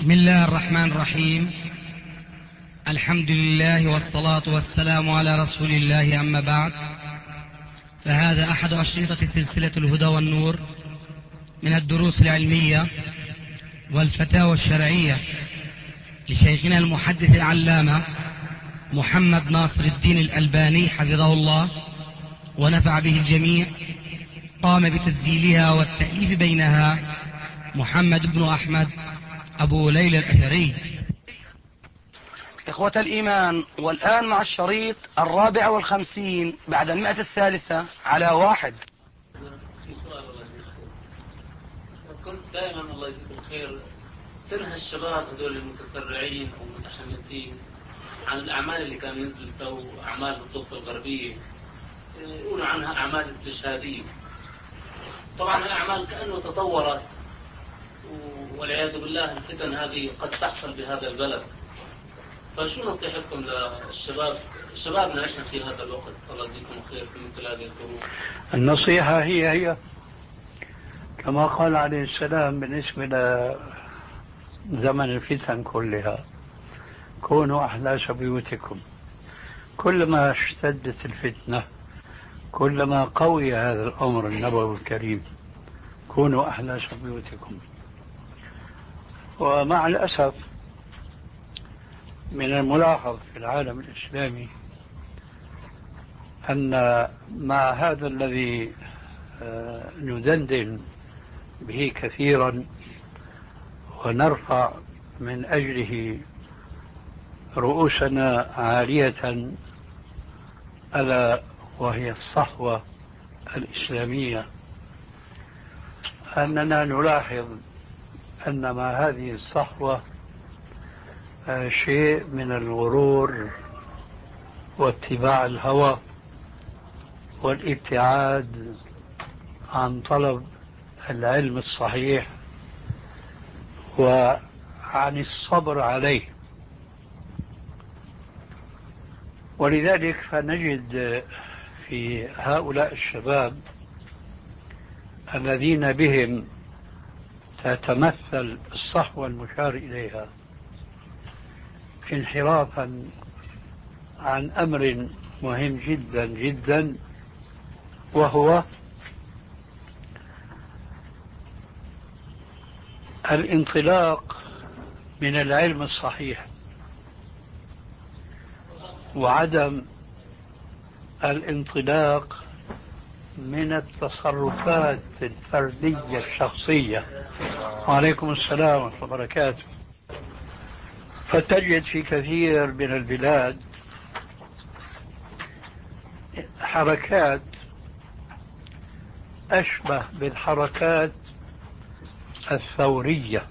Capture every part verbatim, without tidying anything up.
بسم الله الرحمن الرحيم. الحمد لله والصلاة والسلام على رسول الله، أما بعد، فهذا أحد أشرطة سلسلة الهدى والنور من الدروس العلمية والفتاوى الشرعية لشيخنا المحدث العلامة محمد ناصر الدين الألباني حفظه الله ونفع به الجميع. قام بتسجيلها والتأليف بينها محمد بن أحمد أبو ليلى الأثري. إخوة الإيمان، والآن مع الشريط الرابع والخمسين بعد المئة الثالثة على واحد. كنت دائما الله يجزيك الخير تنهى الشباب هذول المتسرعين والمتحمسين عن الأعمال اللي كانوا ينزلوا يسووا أعمال بالضفة الغربية، يقولوا عنها أعمال استشهادية. طبعا الأعمال كأنه تطورت، والعياذ بالله الفتن هذه قد تحصل بهذا البلد. فشو نصيحتكم للشباب شبابنا احنا في هذا الوقت؟ الله يجزيكم خير في مثل هذه الظروف. النصيحة هي هي كما قال عليه السلام بالنسبة لزمن الفتن كلها: كونوا أحلاس بيوتكم. كلما اشتدت الفتنة كلما قوي هذا الأمر النبوي الكريم: كونوا أحلاس بيوتكم. ومع الأسف من الملاحظ في العالم الإسلامي أن مع هذا الذي ندندن به كثيرا ونرفع من أجله رؤوسنا عالية، ألا وهي الصحوة الإسلامية، أننا نلاحظ أن مع هذه الصحوة شيء من الغرور واتباع الهوى والابتعاد عن طلب العلم الصحيح وعن الصبر عليه. ولذلك فنجد في هؤلاء الشباب الذين بهم تتمثل الصحوة المشار إليها انحرافا عن أمر مهم جدا جدا، وهو الانطلاق من العلم الصحيح وعدم الانطلاق من التصرفات الفردية الشخصية. وعليكم السلام ورحمة الله وبركاته. فتجد في كثير من البلاد حركات أشبه بالحركات الثورية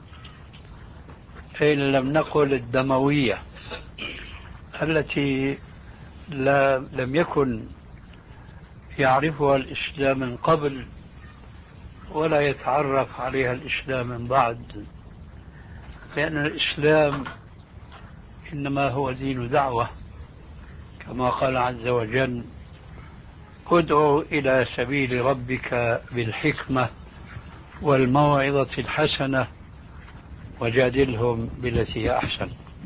إن لم نقل الدموية، التي لا لم يكن يعرفها الإسلام من قبل ولا يتعرف عليها الإسلام من بعد، لأن الإسلام إنما هو دين دعوة، كما قال عز وجل: ادعو إلى سبيل ربك بالحكمة والموعظة الحسنة وجادلهم بالتي هي أحسن.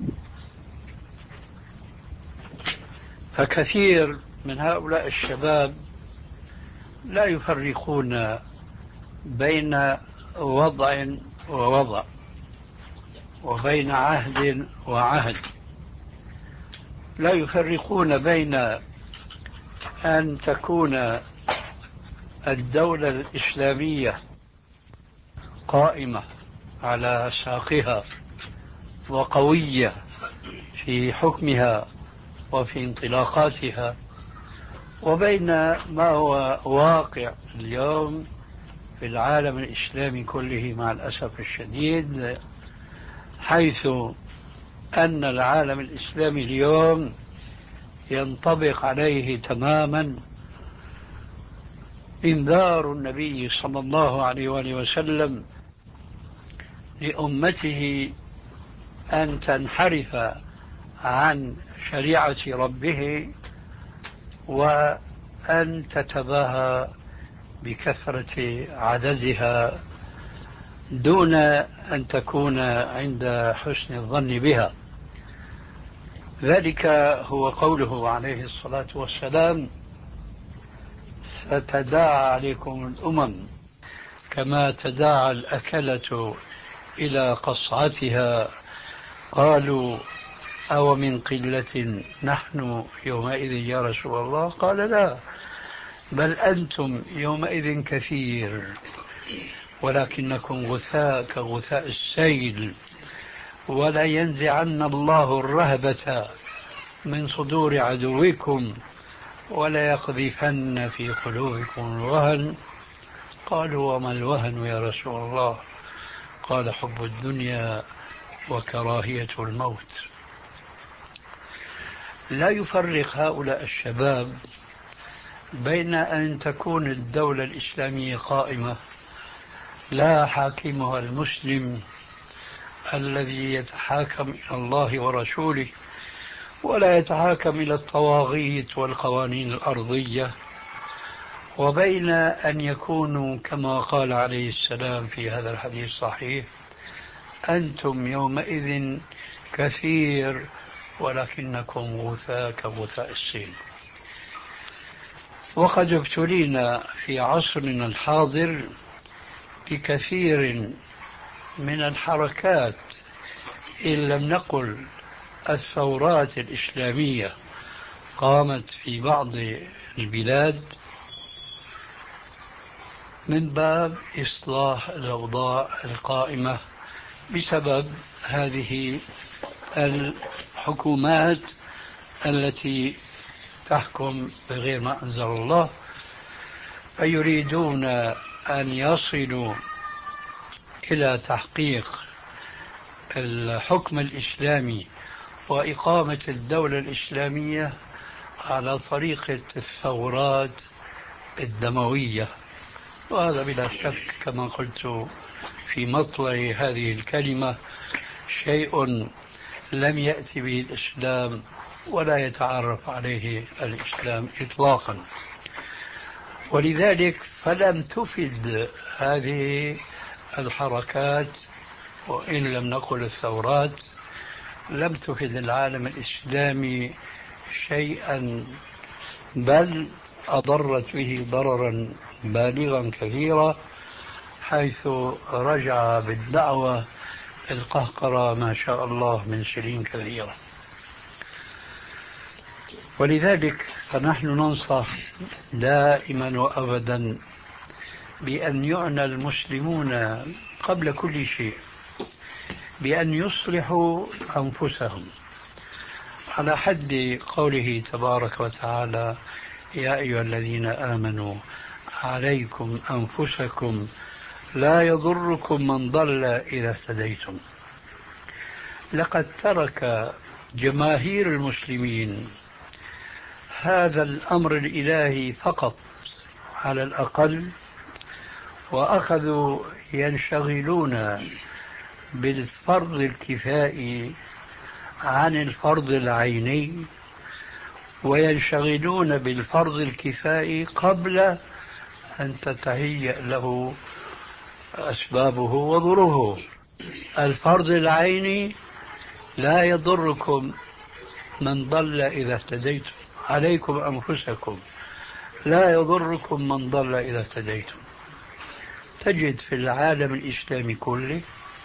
فكثير من هؤلاء الشباب لا يفرقون بين وضع ووضع وبين عهد وعهد، لا يفرقون بين أن تكون الدولة الإسلامية قائمة على ساقها وقوية في حكمها وفي انطلاقاتها، وبين ما هو واقع اليوم في العالم الإسلامي كله مع الأسف الشديد، حيث أن العالم الإسلامي اليوم ينطبق عليه تماما إنذار النبي صلى الله عليه وآله وسلم لأمته أن تنحرف عن شريعة ربه وأن تتباهى بكثرة عددها دون أن تكون عند حسن الظن بها. ذلك هو قوله عليه الصلاة والسلام: ستداعى عليكم الأمم كما تداعى الأكلة إلى قصعتها. قالوا: أو من قلة نحن يومئذ يا رسول الله؟ قال: لا، بل أنتم يومئذ كثير ولكنكم غثاء كغثاء السيل، ولا ينزعن الله الرهبة من صدور عدوكم ولا يقذفن في قلوبكم الوهن. قالوا: وما الوهن يا رسول الله؟ قال: حب الدنيا وكراهية الموت. لا يفرق هؤلاء الشباب بين أن تكون الدولة الإسلامية قائمة لا حاكمها المسلم الذي يتحاكم إلى الله ورسوله ولا يتحاكم إلى الطواغيت والقوانين الأرضية، وبين أن يكونوا كما قال عليه السلام في هذا الحديث الصحيح: أنتم يومئذ كثير ولكنكم غثاء كغثاء السيل. وقد ابتلينا في عصرنا الحاضر بكثير من الحركات، إن لم نقل الثورات الإسلامية، قامت في بعض البلاد من باب إصلاح الأوضاع القائمة بسبب هذه الحكومات التي تحكم بغير ما أنزل الله، فيريدون أن يصلوا إلى تحقيق الحكم الإسلامي وإقامة الدولة الإسلامية على طريقة الثورات الدموية. وهذا بلا شك كما قلت في مطلع هذه الكلمة شيء لم يأتي به الإسلام ولا يتعرف عليه الإسلام إطلاقا. ولذلك فلم تفد هذه الحركات، وإن لم نقل الثورات، لم تفد العالم الإسلامي شيئا، بل أضرت به ضررا بالغا كثيرا، حيث رجع بالدعوة القهقرة ما شاء الله من سنين كثيرة. ولذلك فنحن ننصح دائما وأبدا بأن يعنى المسلمون قبل كل شيء بأن يصلحوا أنفسهم، على حد قوله تبارك وتعالى: يا أيها الذين آمنوا عليكم أنفسكم لا يضركم من ضل إذا اهتديتم. لقد ترك جماهير المسلمين هذا الأمر الإلهي فقط على الأقل، وأخذوا ينشغلون بالفرض الكفائي عن الفرض العيني، وينشغلون بالفرض الكفائي قبل أن تتهيأ له أسبابه وظروفه. الفرض العيني: لا يضركم من ضل إذا اهتديتم، عليكم أنفسكم لا يضركم من ضل إذا اهتديتم. تجد في العالم الإسلامي كله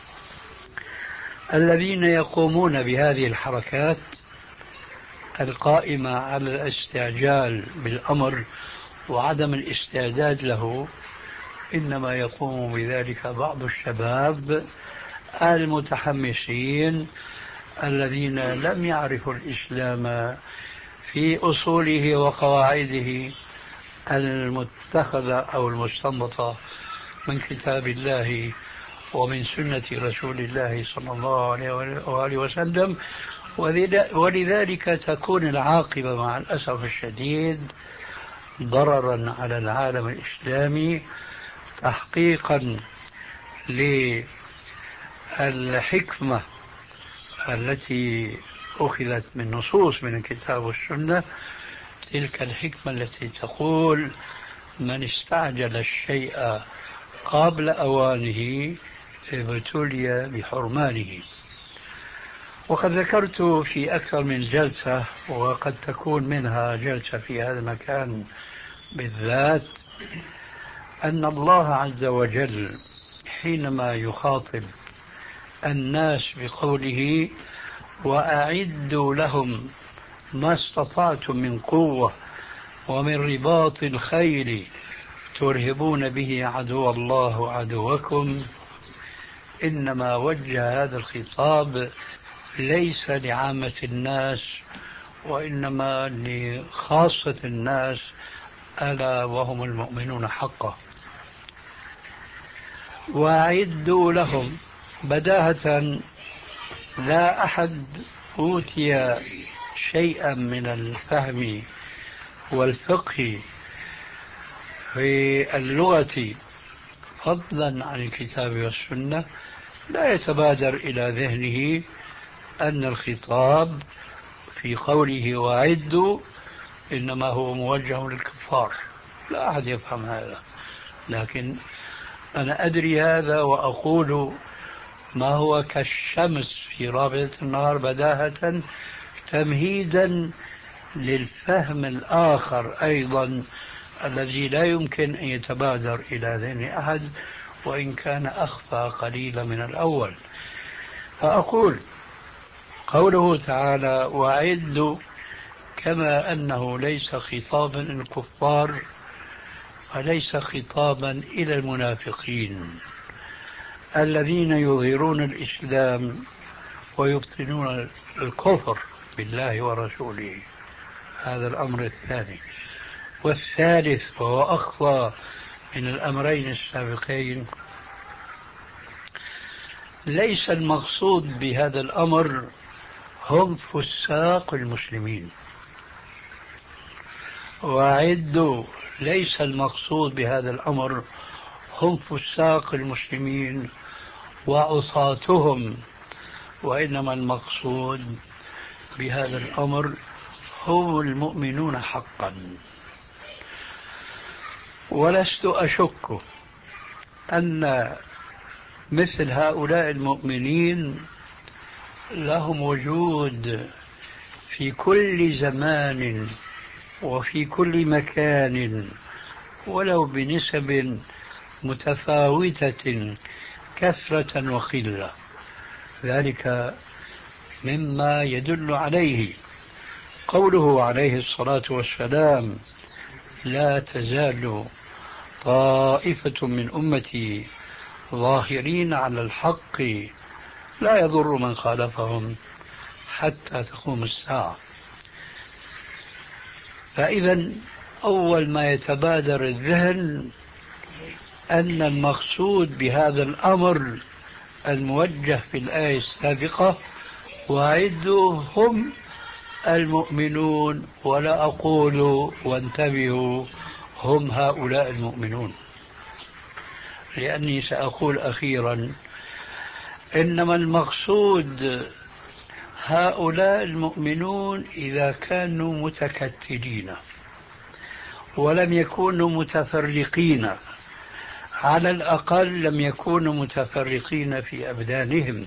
الذين يقومون بهذه الحركات القائمة على الاستعجال بالأمر وعدم الاستعداد له، إنما يقوم بذلك بعض الشباب المتحمسين الذين لم يعرفوا الإسلام في أصوله وقواعده المتخذة أو المستنبطة من كتاب الله ومن سنة رسول الله صلى الله عليه وآله وسلم. ولذلك تكون العاقبة مع الأسف الشديد ضررا على العالم الإسلامي، تحقيقا للحكمة التي أخذت من نصوص من الكتاب والسنة، تلك الحكمة التي تقول: من استعجل الشيء قبل أوانه ابتلي بحرمانه. وقد ذكرت في أكثر من جلسة، وقد تكون منها جلسة في هذا المكان بالذات، أن الله عز وجل حينما يخاطب الناس بقوله وأعدوا لهم ما استطعتم من قوة ومن رباط الخيل ترهبون به عدو الله وعدوكم، إنما وجه هذا الخطاب ليس لعامة الناس وإنما لخاصة الناس، ألا وهم المؤمنون حقا. وأعدوا لهم بداهة، لا أحد أوتي شيئا من الفهم والفقه في اللغة فضلا عن الكتاب والسنة لا يتبادر إلى ذهنه أن الخطاب في قوله وأعدوا إنما هو موجه للكفار. لا أحد يفهم هذا، لكن أنا أدري هذا وأقول ما هو كالشمس في رابعة النهار بداهة، تمهيدا للفهم الآخر أيضا الذي لا يمكن أن يتبادر إلى ذهن أحد وإن كان أخفى قليلا من الأول. فأقول قوله تعالى وأعدوا كما أنه ليس خطابا للكفار فليس خطابا إلى المنافقين الذين يظهرون الإسلام ويبطنون الكفر بالله ورسوله. هذا الأمر الثاني. والثالث وهو أخفى من الأمرين السابقين، ليس المقصود بهذا الأمر هم فساق المسلمين. وأعدوا ليس المقصود بهذا الأمر هم فساق المسلمين وعصاتهم، وإنما المقصود بهذا الأمر هم المؤمنون حقا. ولست أشك أن مثل هؤلاء المؤمنين لهم وجود في كل زمان وفي كل مكان ولو بنسب متفاوتة كثرة وقلة. ذلك مما يدل عليه قوله عليه الصلاة والسلام لا تزال طائفة من أمتي ظاهرين على الحق لا يضر من خالفهم حتى تقوم الساعة. فإذا أول ما يتبادر الذهن أن المقصود بهذا الأمر الموجه في الآية السابقة وأعدوا هم المؤمنون، ولا أقول وانتبهوا هم هؤلاء المؤمنون، لأني سأقول أخيرا إنما المقصود هؤلاء المؤمنون إذا كانوا متكتلين ولم يكونوا متفرقين، على الأقل لم يكونوا متفرقين في أبدانهم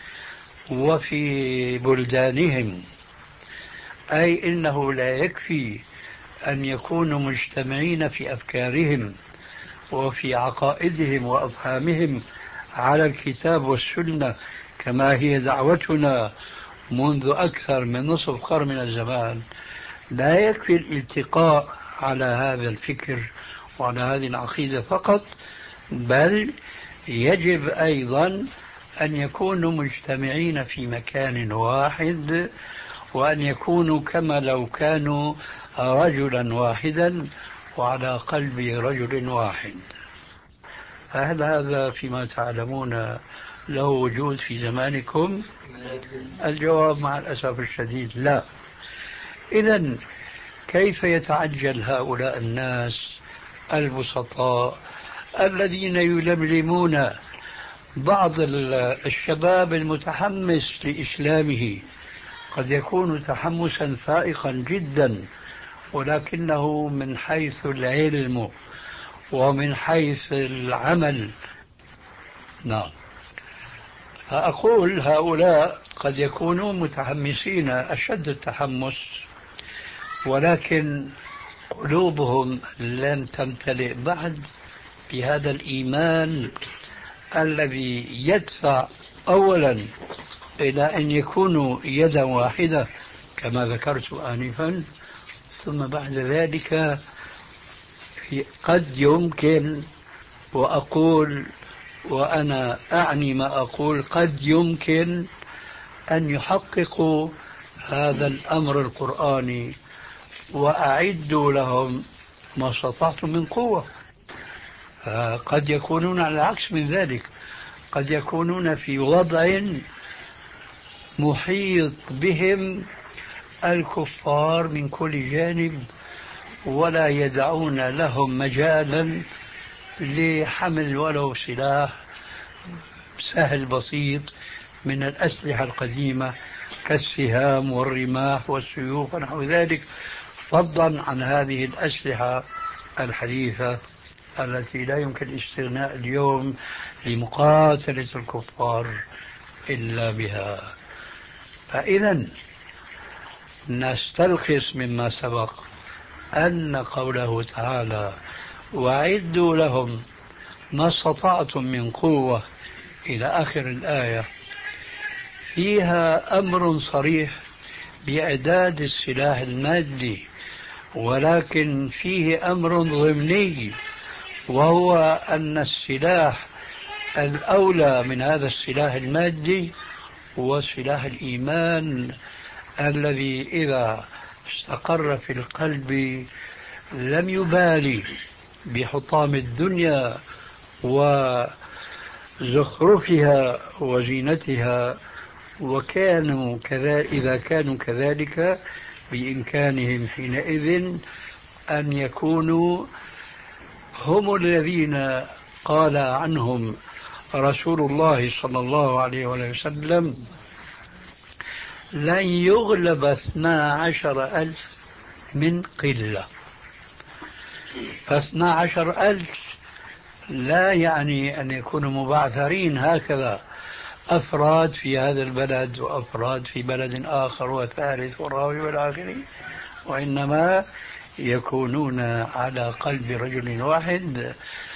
وفي بلدانهم، أي إنه لا يكفي أن يكونوا مجتمعين في أفكارهم وفي عقائدهم وأفهامهم على الكتاب والسنة كما هي دعوتنا منذ أكثر من نصف قرن من الزمان. لا يكفي الالتقاء على هذا الفكر وعلى هذه العقيدة فقط، بل يجب أيضا أن يكونوا مجتمعين في مكان واحد، وأن يكونوا كما لو كانوا رجلا واحدا وعلى قلب رجل واحد. فهل هذا فيما تعلمون له وجود في زمانكم؟ الجواب مع الأسف الشديد لا. إذن كيف يتعجل هؤلاء الناس البسطاء الذين يلملمون بعض الشباب المتحمس لإسلامه، قد يكون تحمسا فائقا جدا، ولكنه من حيث العلم ومن حيث العمل. نعم. فأقول هؤلاء قد يكونون متحمسين أشد التحمس، ولكن قلوبهم لم تمتلئ بعد بهذا الإيمان الذي يدفع أولا إلى أن يكونوا يدا واحدة كما ذكرت آنفا، ثم بعد ذلك قد يمكن، وأقول وأنا أعني ما أقول، قد يمكن أن يحققوا هذا الأمر القرآني. وأعدوا لهم ما استطعتم من قوة. قد يكونون على العكس من ذلك، قد يكونون في وضع محيط بهم الكفار من كل جانب، ولا يدعون لهم مجالا لحمل ولو سلاح سهل بسيط من الأسلحة القديمة كالسهام والرماح والسيوف ونحو ذلك، فضلا عن هذه الأسلحة الحديثة التي لا يمكن الاستغناء اليوم لمقاتلة الكفار إلا بها. فإذا نستلخص مما سبق أن قوله تعالى وأعدوا لهم ما استطعتم من قوة إلى آخر الآية فيها أمر صريح بإعداد السلاح المادي، ولكن فيه أمر ضمني، وهو أن السلاح الأولى من هذا السلاح المادي هو سلاح الإيمان الذي إذا استقر في القلب لم يبالي بحطام الدنيا وزخرفها وزينتها، وكانوا كذا إذا كانوا كذلك بإمكانهم حينئذ أن يكونوا هم الذين قال عنهم رسول الله صلى الله عليه وسلم لن يغلب اثنا عشر ألف من قلة. فاثنا عشر ألف لا يعني أن يكونوا مبعثرين هكذا أفراد في هذا البلد وأفراد في بلد آخر وثالث ورابع والآخر، وإنما يكونون على قلب رجل واحد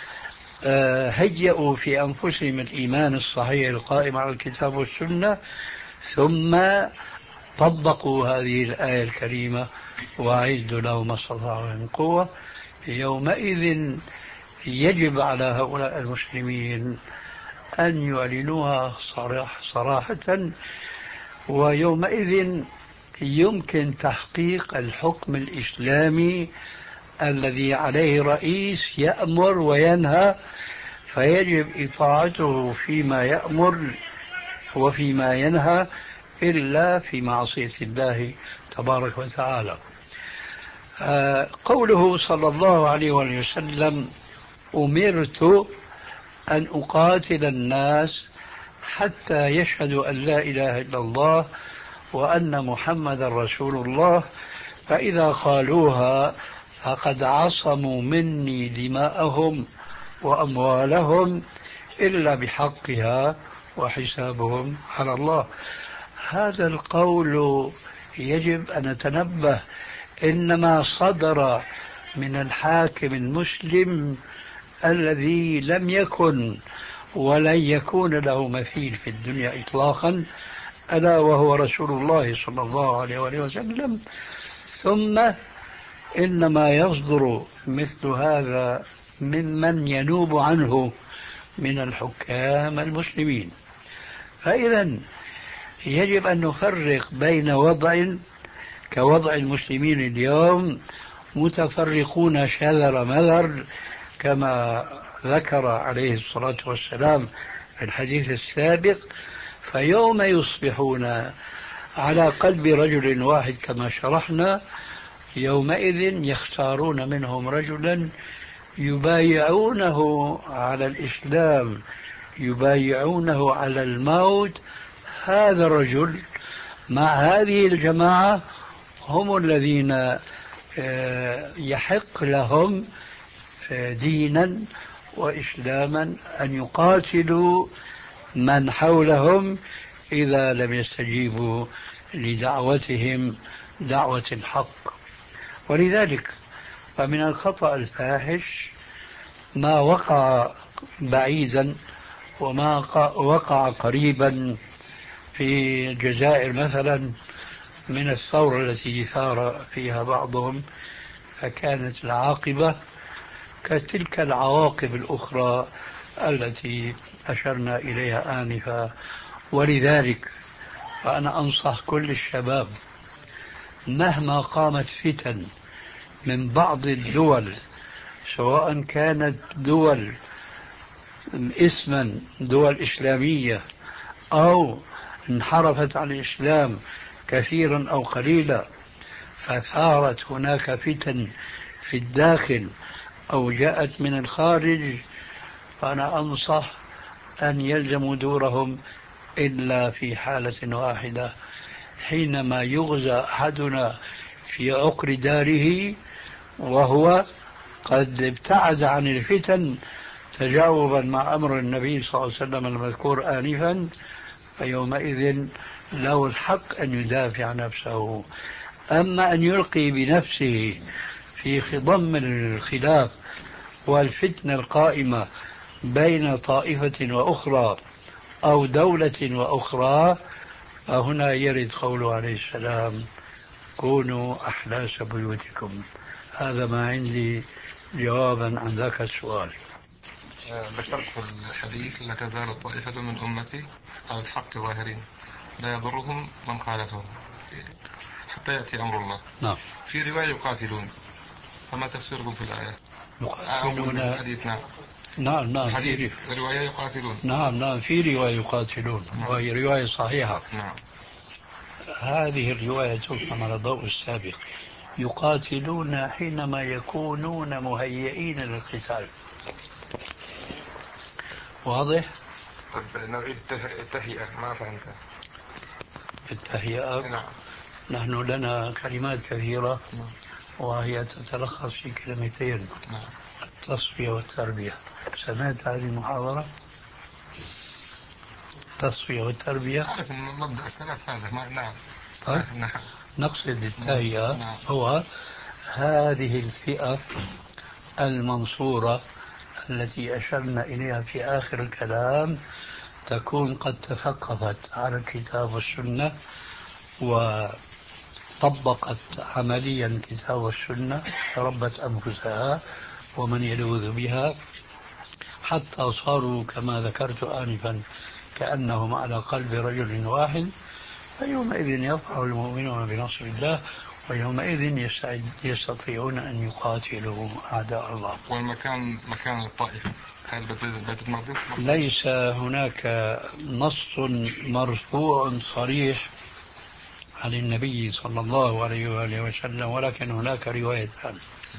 هيئوا في أنفسهم الإيمان الصحيح القائم على الكتاب والسنة، ثم طبقوا هذه الآية الكريمة وأعدوا لهم ما استطاعوا من قوة. يومئذ يجب على هؤلاء المسلمين أن يعلنوها صراحة، ويومئذ يمكن تحقيق الحكم الإسلامي الذي عليه رئيس يأمر وينهى، فيجب إطاعته فيما يأمر وفيما ينهى إلا في معصية الله تبارك وتعالى. قوله صلى الله عليه وسلم أمرت أن أقاتل الناس حتى يشهدوا أن لا إله إلا الله وأن محمد رسول الله، فإذا قالوها فقد عصموا مني دماءهم وأموالهم إلا بحقها وحسابهم على الله. هذا القول يجب أن نتنبه إنما صدر من الحاكم المسلم الذي لم يكن ولن يكون له مثيل في الدنيا إطلاقا، ألا وهو رسول الله صلى الله عليه وسلم. ثم إنما يصدر مثل هذا ممن ينوب عنه من الحكام المسلمين. فإذا يجب أن نفرق بين وضع كوضع المسلمين اليوم متفرقون شذر مذر كما ذكر عليه الصلاة والسلام في الحديث السابق، فيوم يصبحون على قلب رجل واحد كما شرحنا يومئذ يختارون منهم رجلا يبايعونه على الإسلام، يبايعونه على الموت. هذا الرجل مع هذه الجماعة هم الذين يحق لهم دينا وإسلاما أن يقاتلوا من حولهم إذا لم يستجيبوا لدعوتهم دعوة الحق. ولذلك فمن الخطأ الفاحش ما وقع بعيدا وما وقع قريبا في الجزائر مثلا من الثورة التي ثار فيها بعضهم، فكانت العاقبة كتلك العواقب الأخرى التي أشرنا إليها آنفا. ولذلك فأنا أنصح كل الشباب مهما قامت فتن من بعض الدول، سواء كانت دول اسما دول إسلامية أو انحرفت عن الإسلام كثيرا أو قليلا، فثارت هناك فتن في الداخل أو جاءت من الخارج، فأنا أنصح أن يلزموا دورهم إلا في حالة واحدة، حينما يغزى أحدنا في عقر داره وهو قد ابتعد عن الفتن تجاوبا مع أمر النبي صلى الله عليه وسلم المذكور آنفا، فيومئذ له الحق أن يدافع عن نفسه. أما أن يلقي بنفسه في خضم الخلاف والفتنة القائمة بين طائفة وأخرى أو دولة وأخرى، فهنا يرد قوله عليه السلام: كونوا أحلاس بيوتكم. هذا ما عندي جوابا عن ذاك السؤال. ذكرت في الحديث: لا تزال طائفة من أمتي على الحق ظاهرين لا يضرهم من خالفهم حتى يأتي أمر الله. نعم. في رواية يقاتلون، فما تفسيركم في الآية؟ يقاتلون. الحديث. نعم نعم نعم الحديث رواية يقاتلون. نعم نعم في رواية يقاتلون. نعم. وهي رواية صحيحة. نعم. هذه الرواية تفهم على ضوء السابق. يقاتلون حينما يكونون مهيئين للقتال. واضح؟ طيب نعيد التهيئة، ما فهمت التهيئة. نعم. نحن لنا كلمات كثيرة. نعم. وهي تتلخص في كلمتين: نعم. التصفية والتربية. سمعت هذه المحاضرة؟ التصفية والتربية. أعرف أن مبدأ السلف هذا. ما نعم. طيب. نعم. نقصد التهيئة. نعم. هو هذه الفئة المنصورة التي أشرنا إليها في آخر الكلام تكون قد تثقفت على الكتاب والسنة وطبقت عمليا الكتاب والسنة، ربت أنفسها ومن يلوذ بها، حتى صاروا كما ذكرت آنفا كأنهم على قلب رجل واحد. فيومئذ يفرح المؤمنون بنصر الله، ويومئذ يستطيعون أن يقاتلوا أعداء الله. والمكان مكان الطائفة هل بيت المقدس؟ ليس هناك نص مرفوع صريح عن النبي صلى الله عليه وآله وسلم، ولكن هناك روايتان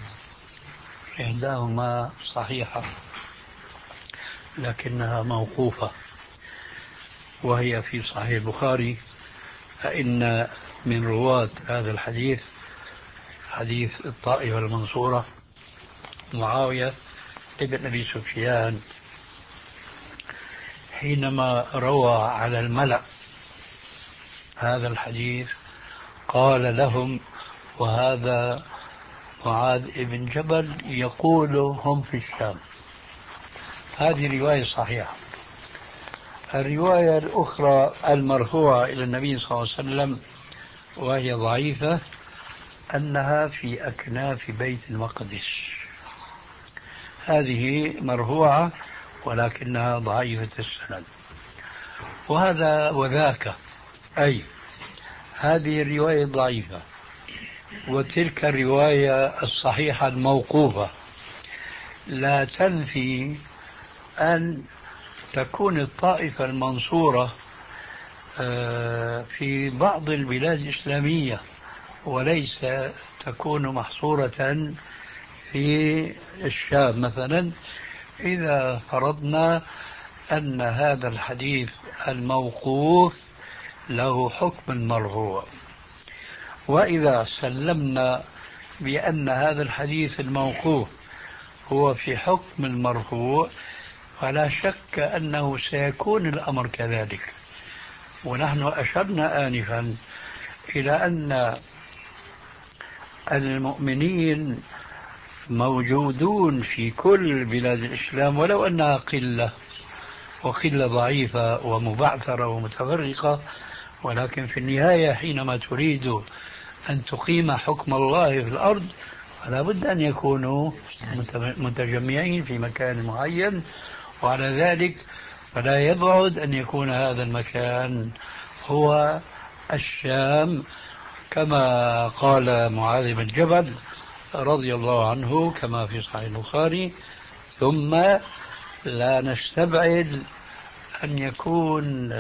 إحداهما صحيحة لكنها موقوفة، وهي في صحيح البخاري. فإن من رواة هذا الحديث، حديث الطائفة المنصورة، معاوية ابن أبي سفيان، حينما روى على الملأ هذا الحديث قال لهم: وهذا معاذ بن جبل يقول هم في الشام. هذه رواية صحيحة. الرواية الأخرى المرفوعة إلى النبي صلى الله عليه وسلم وهي ضعيفة، أنها في أكناف بيت المقدس. هذه مرفوعة ولكنها ضعيفة السند. وهذا وذاك، أي هذه الرواية ضعيفة وتلك الرواية الصحيحة الموقوفة لا تنفي أن تكون الطائفة المنصورة في بعض البلاد الإسلامية، وليس تكون محصورة في الشام مثلا، إذا فرضنا أن هذا الحديث الموقوف له حكم المرفوع. وإذا سلمنا بأن هذا الحديث الموقوف هو في حكم المرفوع، فلا شك أنه سيكون الأمر كذلك. ونحن أشرنا آنفا إلى أن المؤمنين موجودون في كل بلاد الإسلام ولو أنها قلة، وقلة ضعيفة ومبعثرة ومتفرقة، ولكن في النهاية حينما تريد أن تقيم حكم الله في الأرض فلا بد أن يكونوا متجمعين في مكان معين، وعلى ذلك فلا يبعد أن يكون هذا المكان هو الشام، كما قال معاذ بن جبل رضي الله عنه كما في صحيح البخاري. ثم لا نستبعد أن يكون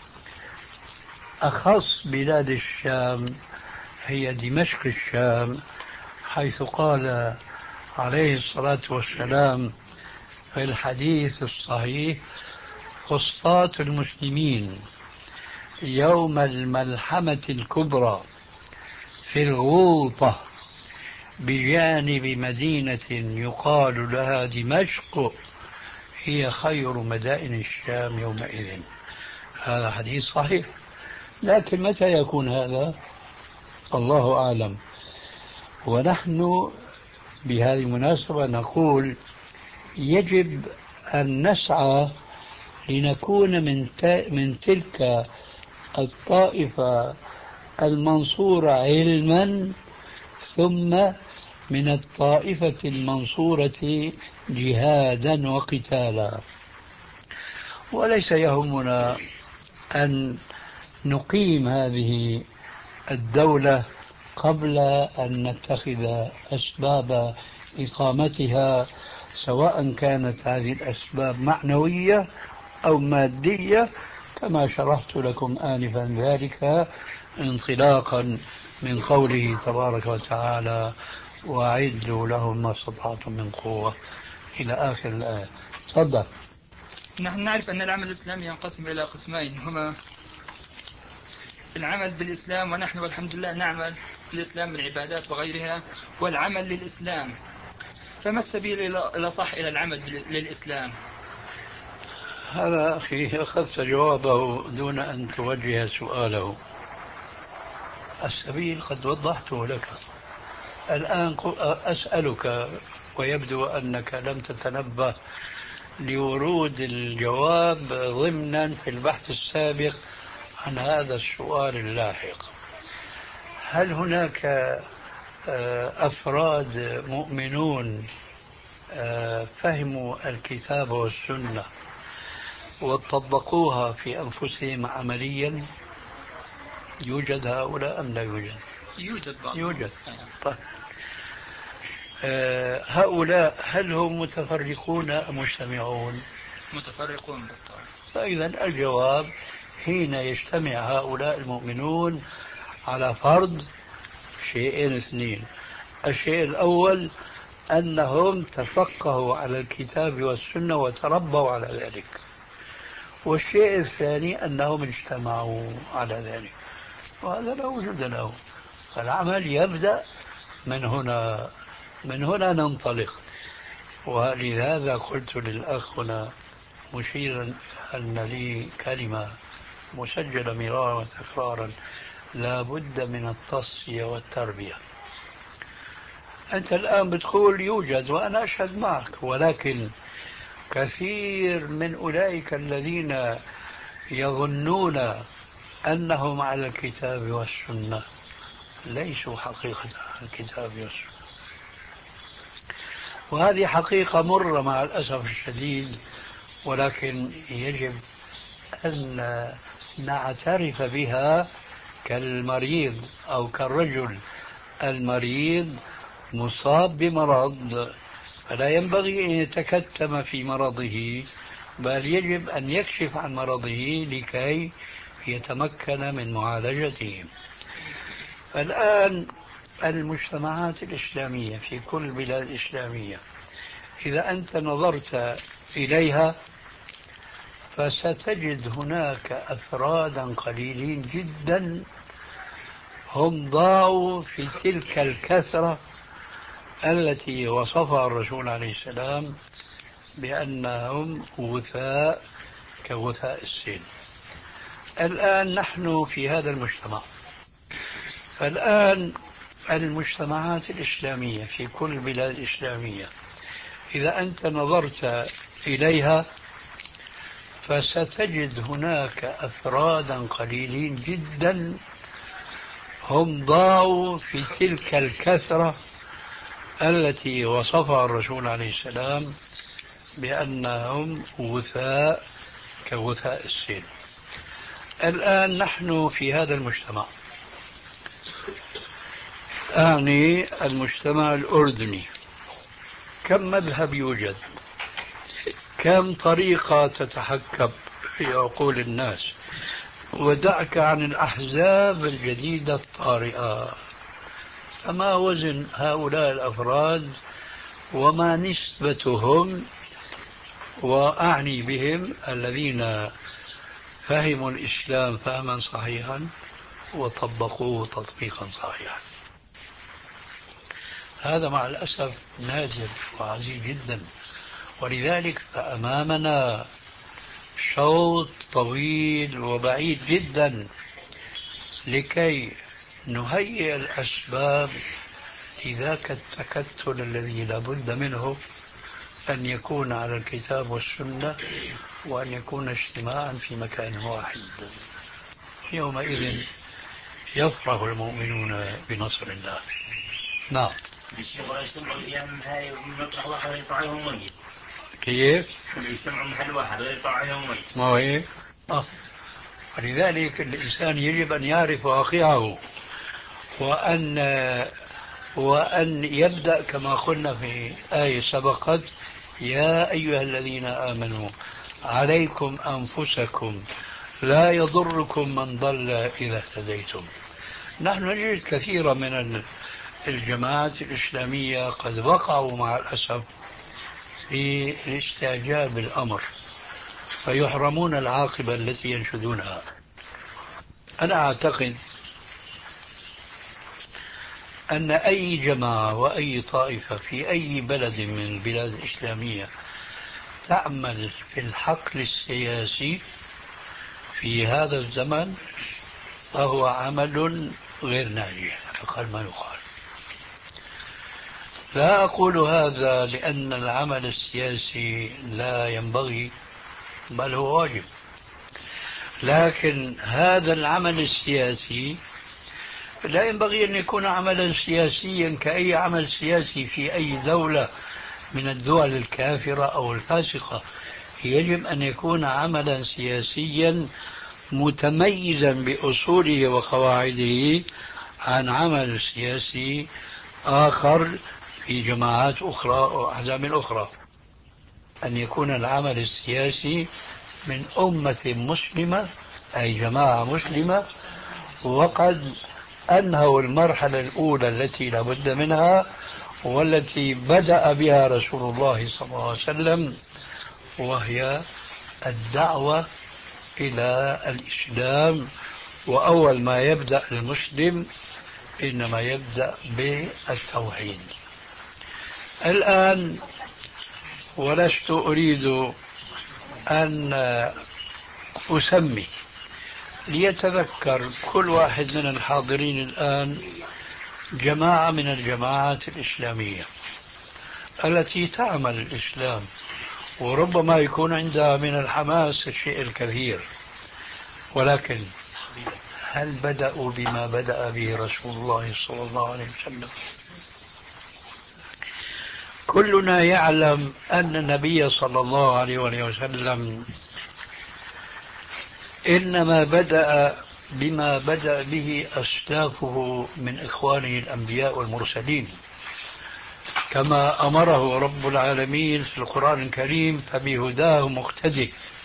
أخص بلاد الشام هي دمشق الشام، حيث قال عليه الصلاة والسلام في الحديث الصحيح: فسطاط المسلمين يوم الملحمة الكبرى في الغوطة بجانب مدينة يقال لها دمشق هي خير مدائن الشام يومئذ. هذا حديث صحيح، لكن متى يكون هذا؟ الله أعلم. ونحن بهذه المناسبة نقول يجب أن نسعى لنكون من من تلك الطائفة المنصورة علما، ثم من الطائفة المنصورة جهادا وقتالا. وليس يهمنا أن نقيم هذه الدولة قبل أن نتخذ أسباب إقامتها، سواء كانت هذه الأسباب معنوية أو مادية، كما شرحت لكم آنفا ذلك انطلاقا من قوله تبارك وتعالى: وأعدوا لهم ما استطعتم من قوة، إلى آخر الآية. تفضل. نحن نعرف أن العمل الإسلامي ينقسم إلى قسمين، هما العمل بالإسلام، ونحن والحمد لله نعمل بالإسلام من عبادات وغيرها، والعمل للإسلام. فما السبيل إلى صح إلى العمل للإسلام؟ هذا أخي أخذت جوابه دون أن توجه سؤاله. السبيل قد وضحته لك. الآن أسألك ويبدو أنك لم تتنبه لورود الجواب ضمنا في البحث السابق عن هذا السؤال اللاحق: هل هناك أفراد مؤمنون فهموا الكتاب والسنة وطبقوها في أنفسهم عمليا؟ يوجد هؤلاء أم لا يوجد؟ يوجد بعض. يوجد. طيب. هؤلاء هل هم متفرقون أم مجتمعون؟ متفرقون بالطبع. فإذا الجواب: حين يجتمع هؤلاء المؤمنون على فرض شيئين اثنين: الشيء الأول أنهم تفقهوا على الكتاب والسنة وتربوا على ذلك، والشيء الثاني أنهم اجتمعوا على ذلك، وهذا لا وجود له. فالعمل يبدأ من هنا، من هنا ننطلق. ولهذا قلت للأخ هنا مشيرا أن لي كلمة مسجلة مرارا وتكرارا: لا بد من التصفية والتربية. أنت الآن بتقول يوجد وأنا أشهد معك، ولكن كثير من أولئك الذين يظنون أنهم على الكتاب والسنة ليسوا حقيقة على الكتاب والسنة، وهذه حقيقة مرة مع الأسف الشديد، ولكن يجب أن نعترف بها كالمريض أو كالرجل المريض مصاب بمرض، فلا ينبغي أن يتكتم في مرضه، بل يجب أن يكشف عن مرضه لكي يتمكن من معالجته. الآن المجتمعات الإسلامية في كل البلاد الإسلامية إذا أنت نظرت إليها فستجد هناك أفرادا قليلين جدا هم ضاعوا في تلك الكثرة التي وصفها الرسول عليه السلام بأنهم غثاء كغثاء السيل. الآن نحن في هذا المجتمع، فالآن المجتمعات الإسلامية في كل البلاد الإسلامية إذا أنت نظرت إليها فستجد هناك أفرادا قليلين جدا هم ضاعوا في تلك الكثرة التي وصفها الرسول عليه السلام بأنهم غثاء كغثاء السيل. الآن نحن في هذا المجتمع، أعني المجتمع الأردني، كم مذهب يوجد؟ كم طريقة تتحكم في عقول الناس؟ ودعك عن الأحزاب الجديدة الطارئة، فما وزن هؤلاء الأفراد وما نسبتهم؟ وأعني بهم الذين فهموا الإسلام فهما صحيحا وطبقوه تطبيقا صحيحا. هذا مع الأسف نادر وعزيز جدا، ولذلك فأمامنا شوط طويل وبعيد جدا لكي نهيئ الأسباب لذاك التكتل الذي لا بد منه أن يكون على الكتاب والسنة، وأن يكون اجتماعا في مكان واحد. يومئذ يفرح المؤمنون بنصر الله. نعم. الشيخ ولا يجتمعوا الأيام هاي في مطرح واحد يطلع عليهم ميت. كيف؟ يجتمعوا محل واحد ويطلع عليهم ميت. ما هو هيك؟ آه. ولذلك الإنسان يجب أن يعرف واقعه، وأن وأن يبدأ كما قلنا في آية سبقت: يا أيها الذين آمنوا عليكم أنفسكم لا يضركم من ضل إذا اهتديتم. نحن نجد كثيرا من الجماعات الإسلامية قد وقعوا مع الأسف في الاستعجاب بالأمر فيحرمون العاقبة التي ينشدونها. أنا أعتقد أن أي جماعة وأي طائفة في أي بلد من البلاد الإسلامية تعمل في الحقل السياسي في هذا الزمن فهو عمل غير ناجح أقل ما يقال. لا أقول هذا لأن العمل السياسي لا ينبغي، بل هو واجب، لكن هذا العمل السياسي لا ينبغي أن يكون عملا سياسيا كأي عمل سياسي في أي دولة من الدول الكافرة أو الفاسقة. يجب أن يكون عملا سياسيا متميزا بأصوله وقواعده عن عمل سياسي آخر في جماعات أخرى أو أحزاب أخرى. أن يكون العمل السياسي من أمة مسلمة، أي جماعة مسلمة، وقد أنهوا المرحلة الأولى التي لا بد منها والتي بدأ بها رسول الله صلى الله عليه وسلم، وهي الدعوة إلى الإسلام. وأول ما يبدأ المسلم إنما يبدأ بالتوحيد. الآن ولست أريد أن أسمي، ليتذكر كل واحد من الحاضرين الآن جماعة من الجماعات الإسلامية التي تعمل الإسلام، وربما يكون عندها من الحماس الشيء الكثير، ولكن هل بدأوا بما بدأ به رسول الله صلى الله عليه وسلم؟ كلنا يعلم أن النبي صلى الله عليه وسلم إنما بدأ بما بدأ به أسلافه من إخوانه الأنبياء والمرسلين، كما أمره رب العالمين في القرآن الكريم: فبهداه مقتدي.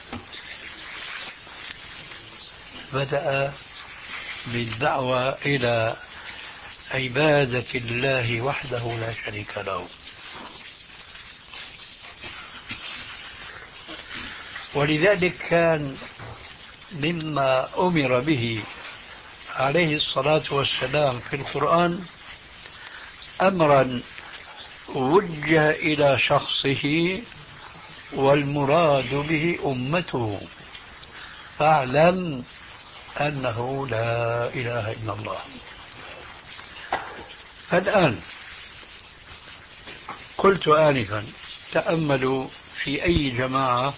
بدأ بالدعوة إلى عبادة الله وحده لا شريك له. ولذلك كان مما أمر به عليه الصلاة والسلام في القرآن أمرا وجه إلى شخصه والمراد به أمته، فاعلم أنه لا إله إلا الله. فالآن قلت آنفا تأملوا في أي جماعة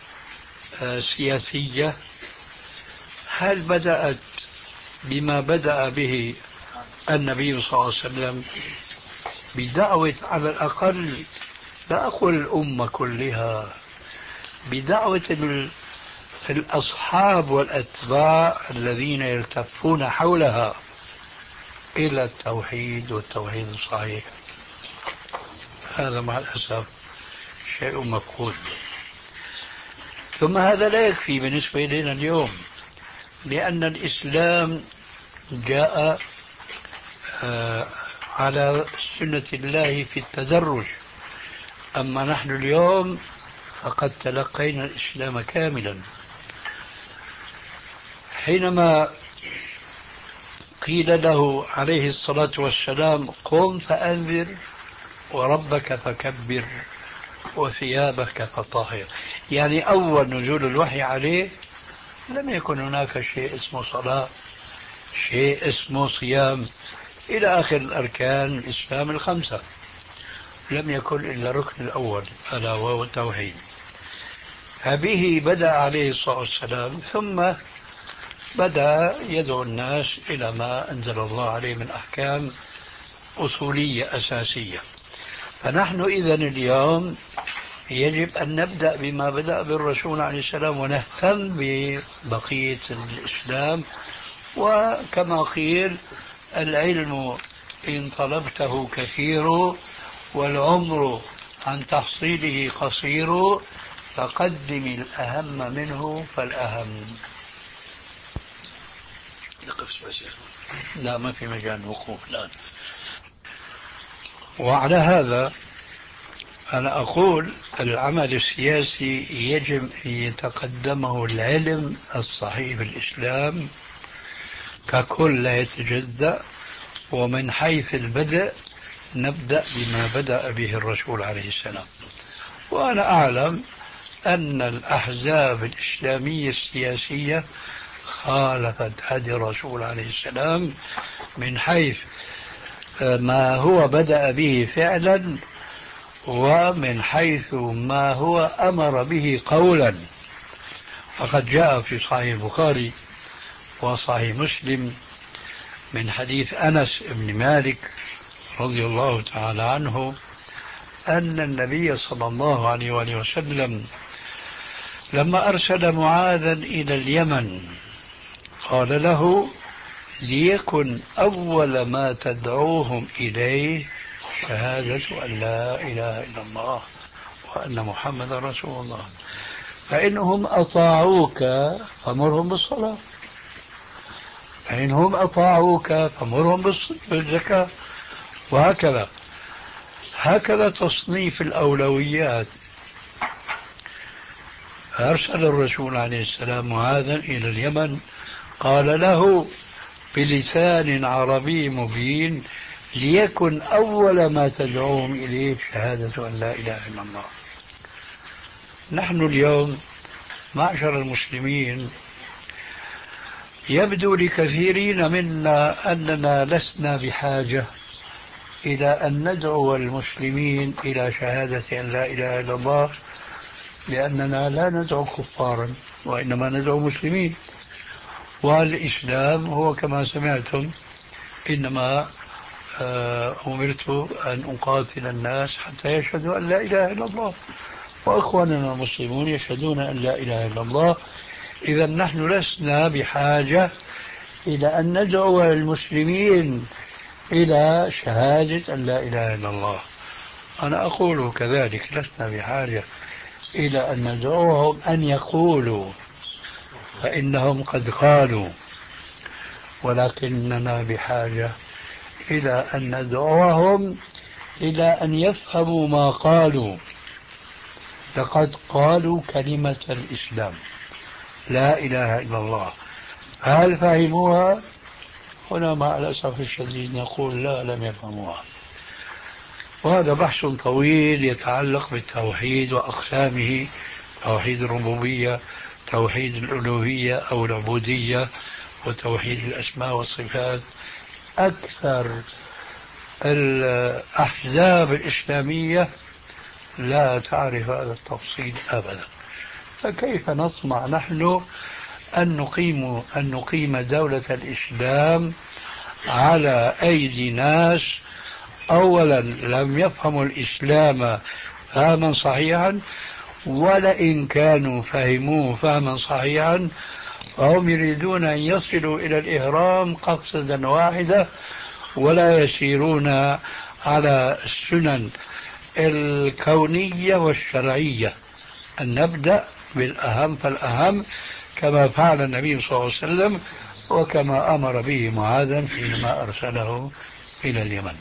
سياسية هل بدأت بما بدأ به النبي صلى الله عليه وسلم بدعوة على الأقل، لا أقول الأمة كلها، بدعوة الأصحاب والأتباع الذين يلتفون حولها إلى التوحيد والتوحيد الصحيح؟ هذا مع الأسف شيء مفقود. ثم هذا لا يكفي بالنسبة إلينا اليوم، لأن الإسلام جاء على سنة الله في التدرج، أما نحن اليوم فقد تلقينا الإسلام كاملا. حينما قيل له عليه الصلاة والسلام قم فأنذر وربك فكبر وثيابك فطهر، يعني أول نزول الوحي عليه لم يكن هناك شيء اسمه صلاة، شيء اسمه صيام، إلى آخر الأركان الإسلام الخمسة، لم يكن إلا الركن الأول ألا وهو التوحيد. فبه بدأ عليه الصلاة والسلام، ثم بدأ يدعو الناس إلى ما أنزل الله عليه من أحكام أصولية أساسية. فنحن إذن اليوم يجب أن نبدأ بما بدأ بالرسول عليه السلام ونهتم ببقية الإسلام. وكما قيل العلم إن طلبته كثير والعمر عن تحصيله قصير، فقدم الأهم منه فالأهم. نقف شوي شيخ. لا ما في مجال وقوف الآن. وعلى هذا أنا أقول العمل السياسي يجب أن يتقدمه العلم الصحيح في الإسلام ككل لا يتجزأ، ومن حيث البدء نبدأ بما بدأ به الرسول عليه السلام. وأنا أعلم أن الأحزاب الإسلامية السياسية خالفت هدي الرسول عليه السلام من حيث ما هو بدأ به فعلا، ومن حيث ما هو أمر به قولا. فقد جاء في صحيح البخاري وصحيح مسلم من حديث أنس بن مالك رضي الله تعالى عنه أن النبي صلى الله عليه وآله وسلم لما أرسل معاذا إلى اليمن قال له ليكن أول ما تدعوهم إليه شهادة أن لا إله إلا الله وأن محمد رسول الله، فإنهم أطاعوك فمرهم بالصلاة، فإنهم أطاعوك فمرهم بالزكاة، وهكذا. هكذا تصنيف الأولويات. أرسل الرسول عليه السلام معاذا إلى اليمن قال له بلسان عربي مبين ليكن أول ما تدعوهم إليه شهادة أن لا إله إلا الله. نحن اليوم معشر المسلمين يبدو لكثيرين منا أننا لسنا بحاجة إلى أن ندعو المسلمين إلى شهادة أن لا إله إلا الله، لأننا لا ندعو كفارا وإنما ندعو مسلمين. والإسلام هو كما سمعتم إنما أمرت أن أقاتل الناس حتى يشهدوا أن لا إله إلا الله، وأخواننا المسلمون يشهدون أن لا إله إلا الله. إذا نحن لسنا بحاجة إلى أن ندعو المسلمين إلى شهادة أن لا إله إلا الله. أنا أقول كذلك لسنا بحاجة إلى أن ندعوهم أن يقولوا، فإنهم قد قالوا، ولكننا بحاجة إلى أن ندعوهم إلى أن يفهموا ما قالوا. لقد قالوا كلمة الإسلام لا إله إلا الله، هل فهموها؟ هنا مع الأسف الشديد نقول لا، لم يفهموها. وهذا بحث طويل يتعلق بالتوحيد وأقسامه، توحيد الربوبية، توحيد الألوهية أو العبودية، وتوحيد الأسماء والصفات. أكثر الأحزاب الإسلامية لا تعرف هذا التفصيل أبدا. فكيف نطمع نحن أن نقيم أن نقيم دولة الإسلام على أيدي ناس أولا لم يفهموا الإسلام فهما صحيحا، ولئن كانوا فهموه فهما صحيحا فهم يريدون أن يصلوا إلى الإهرام قصدا واحدة ولا يسيرون على السنن الكونية والشرعية. أن نبدأ بالأهم فالأهم كما فعل النبي صلى الله عليه وسلم وكما أمر به معاذا حينما أرسله إلى اليمن.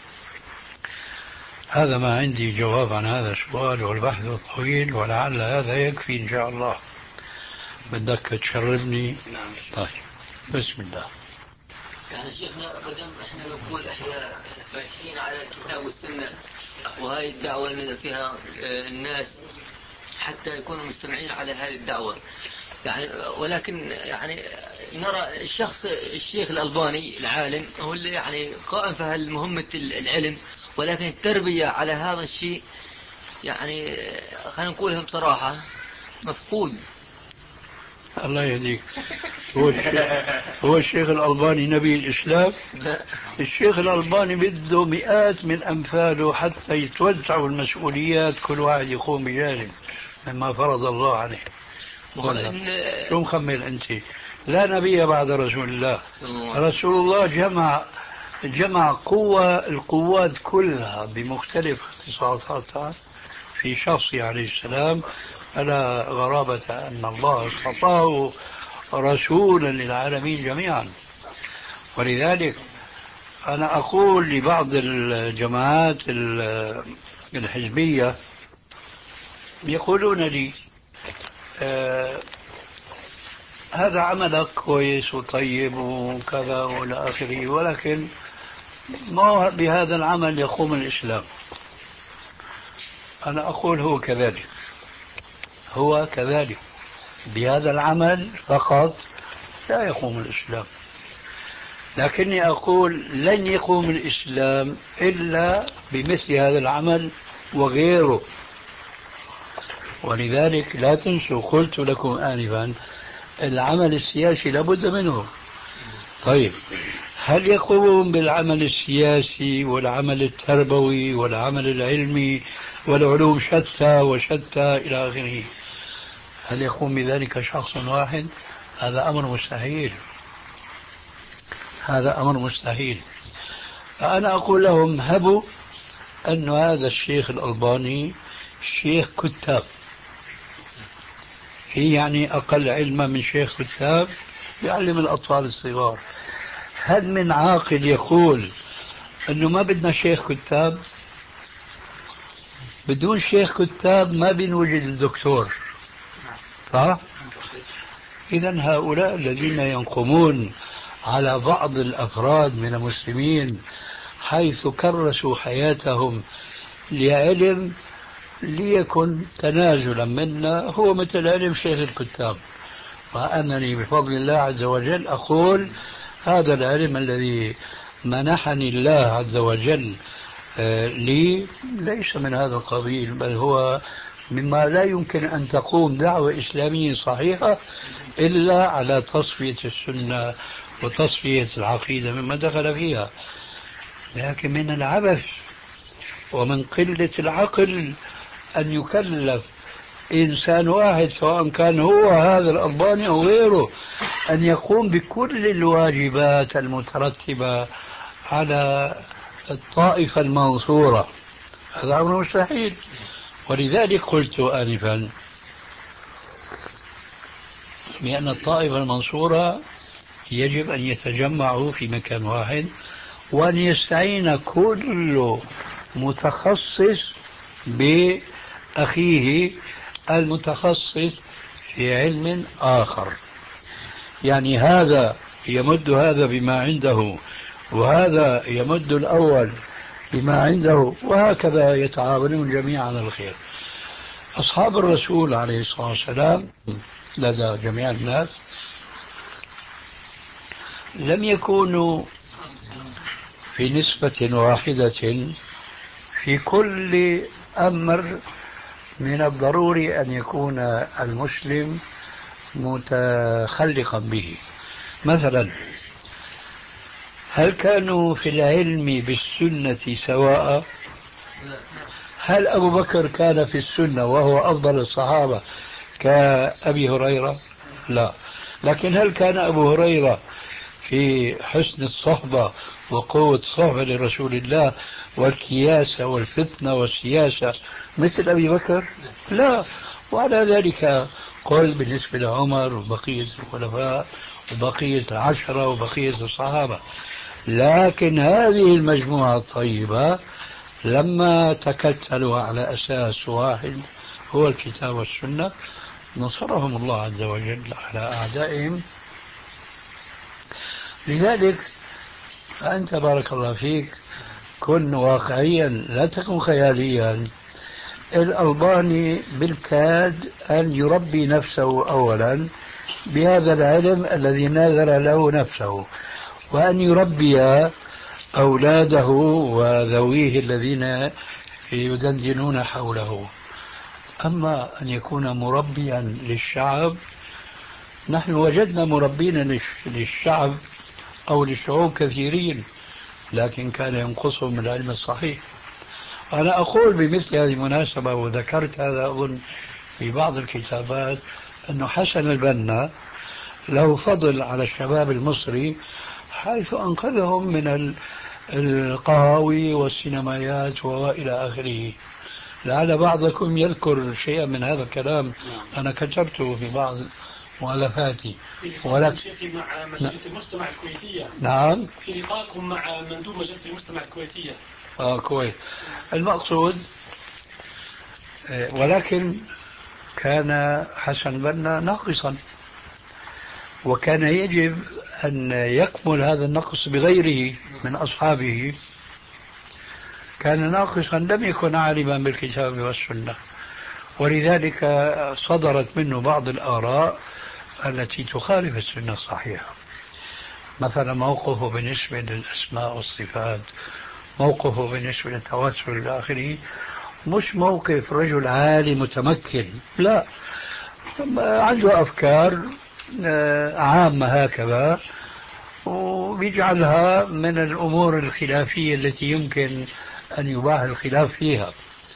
هذا ما عندي جواب عن هذا السؤال، والبحث طويل ولعل هذا يكفي إن شاء الله. بدك تشربني؟ نعم. طيب بسم الله. يعني شيخنا بدم احنا نقول احنا ماشيين على الكتاب والسنة، وهذه الدعوة اللي فيها الناس حتى يكونوا مستمعين على هذه الدعوة يعني، ولكن يعني نرى الشخص الشيخ الألباني العالم هو اللي يعني قائم في هالمهمة العلم، ولكن التربية على هذا الشيء يعني خلينا نقولها بصراحة مفقود. الله يهديك. هو الشيخ هو الشيخ الألباني نبي الإسلام؟ لا. الشيخ الألباني بده مئات من أمثاله حتى يتوزعوا المسؤوليات، كل واحد يقوم بجانب مما فرض الله عليه. شو مخمل أنت؟ لا نبي بعد رسول الله. رسول الله جمع جمع قوة القوات كلها بمختلف اختصاصاتها في شخصه عليه السلام، فلا غرابة أن الله اصطفاه رسولا للعالمين جميعا. ولذلك أنا أقول لبعض الجماعات الحزبية يقولون لي آه هذا عملك كويس وطيب وكذا وإلى آخره، ولكن ما بهذا العمل يقوم الإسلام. أنا أقول هو كذلك، هو كذلك، بهذا العمل فقط لا يقوم الإسلام، لكني أقول لن يقوم الإسلام إلا بمثل هذا العمل وغيره. ولذلك لا تنسوا قلت لكم آنفا العمل السياسي لابد منه. طيب هل يقوم بالعمل السياسي والعمل التربوي والعمل العلمي والعلوم شتى وشتى إلى آخره، هل يقوم بذلك شخص واحد؟ هذا أمر مستحيل، هذا أمر مستحيل. فأنا أقول لهم هبوا أن هذا الشيخ الألباني شيخ كتاب، هي يعني أقل علما من شيخ كتاب يعلم الأطفال الصغار. هل من عاقل يقول أنه ما بدنا شيخ كتاب؟ بدون شيخ كتاب ما بنوجد الدكتور، صح؟ إذن هؤلاء الذين ينقمون على بعض الأفراد من المسلمين حيث كرسوا حياتهم لعلم ليكن تنازلا منا هو مثل علم شيخ الكتاب، وأنني بفضل الله عز وجل أقول هذا العلم الذي منحني الله عز وجل لي ليس من هذا القبيل، بل هو مما لا يمكن أن تقوم دعوة إسلامية صحيحة إلا على تصفية السنة وتصفية العقيدة مما دخل فيها. لكن من العبث ومن قلة العقل أن يكلف إنسان واحد سواء كان هو هذا الألباني أو غيره أن يقوم بكل الواجبات المترتبة على الطائفة المنصورة. هذا أمر مستحيل. ولذلك قلت آنفا بأن الطائفة المنصورة يجب أن يتجمعوا في مكان واحد وأن يستعين كل متخصص بأخيه المتخصص في علم آخر. يعني هذا يمد هذا بما عنده، وهذا يمد الأول بما عنده، وهكذا يتعاونون جميعا على الخير. أصحاب الرسول عليه الصلاة والسلام لدى جميع الناس لم يكونوا في نسبة واحدة في كل أمر من الضروري أن يكون المسلم متخلقا به. مثلا هل كانوا في العلم بالسنة سواء؟ هل أبو بكر كان في السنة وهو أفضل الصحابة كأبي هريرة؟ لا. لكن هل كان أبو هريرة في حسن الصحبة وقوة صحبة لرسول الله والكياسة والفتنة والسياسة مثل أبي بكر؟ لا. وعلى ذلك قل بالنسبة لعمر وبقية الخلفاء وبقية العشرة وبقية الصحابة. لكن هذه المجموعة الطيبة لما تكتلوا على أساس واحد هو الكتاب والسنة نصرهم الله عز وجل على أعدائهم. لذلك فأنت بارك الله فيك كن واقعيا لا تكن خياليا. الألباني بالكاد أن يربي نفسه أولا بهذا العلم الذي ناظر له نفسه، وأن يربي أولاده وذويه الذين يدندنون حوله. أما أن يكون مربيا للشعب، نحن وجدنا مربين للشعب أو للشعوب كثيرين، لكن كان ينقصهم العلم الصحيح. أنا أقول بمثل هذه المناسبة، وذكرت هذا أظن في بعض الكتابات، أن حسن البنا له فضل على الشباب المصري حيث أنقذهم من القهاوي والسينمايات وإلى آخره. لعل بعضكم يذكر شيئا من هذا الكلام، أنا كتبته في بعض مؤلفاتي. ولكن شيخي مع مجلة المجتمع الكويتية. نعم. في لقائكم مع مندوب مجلة المجتمع الكويتية. آه كويس. المقصود ولكن كان حسن بنا ناقصا، وكان يجب أن يكمل هذا النقص بغيره من أصحابه. كان ناقصا لم يكن عالما بالكتاب والسنة، ولذلك صدرت منه بعض الآراء التي تخالف السنة الصحيحة. مثلا موقفه بالنسبة للأسماء والصفات، موقفه بالنسبة للتوسل إلى آخره، مش موقف رجل عالي متمكن، لا، عنده أفكار عامة هكذا وبيجعلها من الأمور الخلافية التي يمكن أن يباح الخلاف فيها.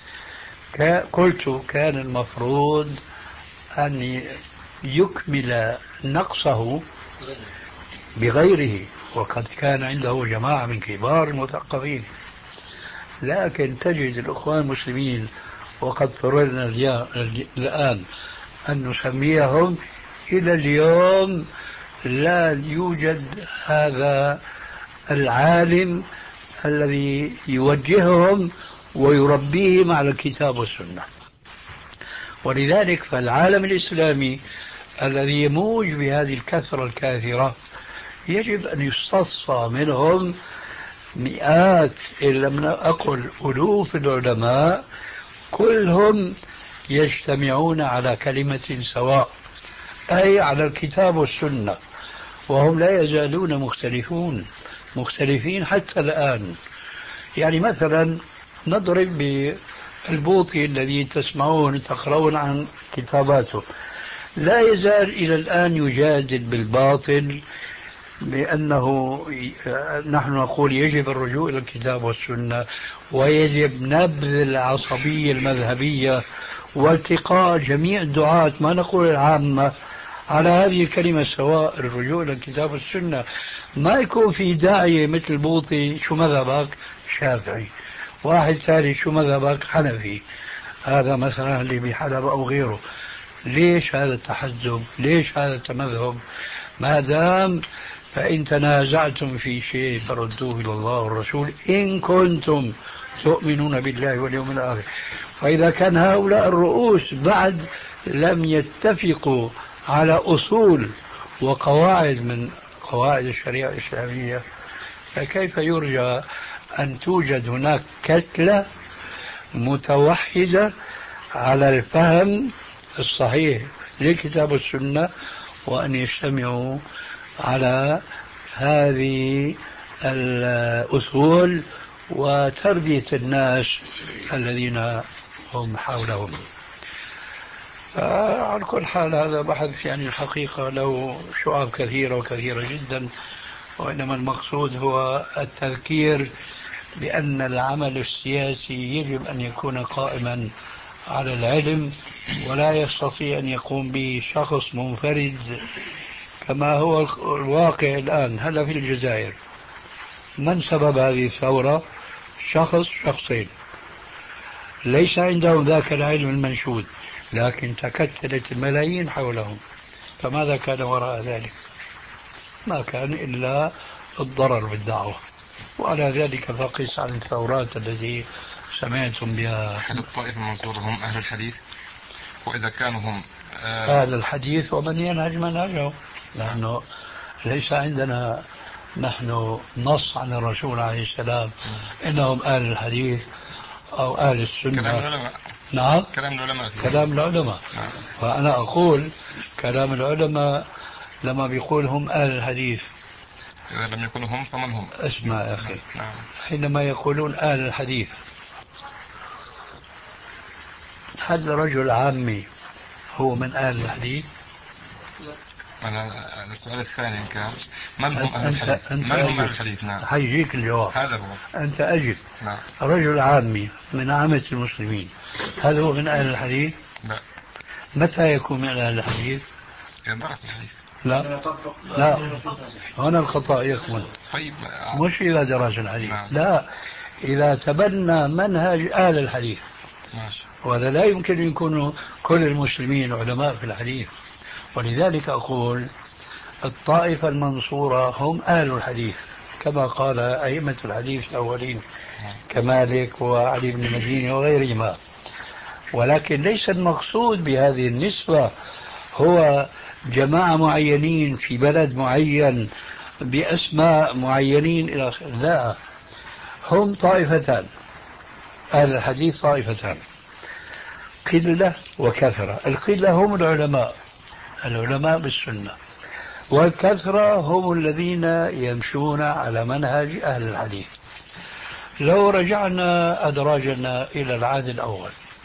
قلت كان المفروض أن يكمل نقصه بغيره، وقد كان عنده جماعة من كبار المثقفين. لكن تجد الأخوان المسلمين، وقد اضطررنا الآن أن نسميهم، إلى اليوم لا يوجد هذا العالم الذي يوجههم ويربيهم على الكتاب والسنة. ولذلك فالعالم الإسلامي الذي يموج بهذه الكثرة الكاثرة يجب أن يستصفى منهم مئات إن لم أقل ألوف العلماء كلهم يجتمعون على كلمة سواء، أي على الكتاب والسنة، وهم لا يزالون مختلفون مختلفين حتى الآن. يعني مثلا نضرب بالبوطي الذي تسمعون تقرؤون عن كتاباته، لا يزال إلى الآن يجادل بالباطل بأنه نحن نقول يجب الرجوع إلى الكتاب والسنة، ويجب نبذ العصبية المذهبية والتقاء جميع الدعاة، ما نقول العامة، على هذه الكلمة سواء، الرجوع إلى الكتاب والسنة. ما يكون في داعية مثل بوطي شو مذهبك؟ شافعي. واحد ثاني شو مذهبك؟ حنفي. هذا مثلا اللي بحلب أو غيره. ليش هذا التحزب؟ ليش هذا التمذهب؟ ما دام فإن تنازعتم في شيء فردوه إلى الله والرسول إن كنتم تؤمنون بالله واليوم الآخر. فإذا كان هؤلاء الرؤوس بعد لم يتفقوا على أصول وقواعد من قواعد الشريعة الإسلامية، فكيف يرجى أن توجد هناك كتلة متوحدة على الفهم الصحيح للكتاب والسنة، وأن يجتمعوا على هذه الأصول وتربية الناس الذين هم حولهم. على كل حال هذا بحث يعني الحقيقة له شعاب كثيرة وكثيرة جدا، وإنما المقصود هو التذكير بأن العمل السياسي يجب أن يكون قائما على العلم، ولا يستطيع أن يقوم به شخص منفرد كما هو الواقع الآن. هلا في الجزائر من سبب هذه الثورة؟ شخص شخصين ليس عندهم ذاك العلم المنشود، لكن تكتلت الملايين حولهم. فماذا كان وراء ذلك؟ ما كان إلا الضرر بالدعوة. وعلى ذلك فقس عن الثورات التي سمعتم بها. أهل الطائفة المنصورة هم أهل الحديث؟ وإذا كانوا هم آه أهل الحديث ومن ينهج منهجه، لأنه ليس عندنا نحن نص عن الرسول عليه السلام إنهم أهل الحديث أو أهل السنة. كلام العلماء. نعم كلام العلماء. كلام العلماء. نعم. وأنا أقول كلام العلماء لما بيقول هم أهل الحديث. إذا لم يكونوا هم فمن هم؟ اسمع يا أخي. نعم. حينما يقولون أهل الحديث، هل رجل عامي هو من أهل الحديث؟ أنا السؤال الثاني كان من هم أهل الحديث؟ من هم أهل الحديث؟ نعم. حيجيك الجواب. هذا هو. أنت أجب. نعم. رجل عامي من عامة المسلمين هل هو من أهل الحديث؟ لا. متى يكون من أهل الحديث؟ إذا درس الحديث. لا لا، هنا الخطأ يكمن. طيب مش إذا درس الحديث. نعم. لا، إذا تبنى منهج أهل الحديث. ماشي. وهذا لا يمكن أن يكونوا كل المسلمين علماء في الحديث. ولذلك أقول الطائفة المنصورة هم أهل الحديث كما قال أئمة الحديث الأولين كمالك وعلي بن المديني وغيرهما. ولكن ليس المقصود بهذه النسبة هو جماعة معينين في بلد معين بأسماء معينين إلى آخره. لا، هم طائفتان. أهل الحديث طائفتان، قلة وكثرة. القلة هم العلماء، العلماء بالسنة، والكثرة هم الذين يمشون على منهج أهل الحديث. لو رجعنا أدراجنا إلى العهد الأول،